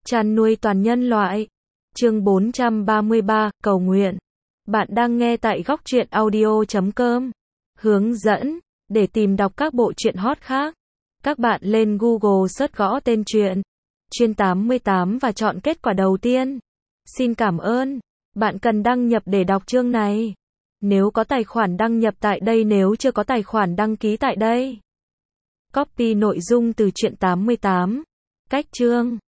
Chăn nuôi toàn nhân loại. Chương 433, cầu nguyện. Bạn đang nghe tại góc truyện audio.com. Hướng dẫn. Để tìm đọc các bộ truyện hot khác, các bạn lên Google search gõ tên truyện Chuyên 88 và chọn kết quả đầu tiên. Xin cảm ơn. Bạn cần đăng nhập để đọc chương này. Nếu có tài khoản đăng nhập tại đây, nếu chưa có tài khoản đăng ký tại đây. Copy nội dung từ truyện 88. Cách chương.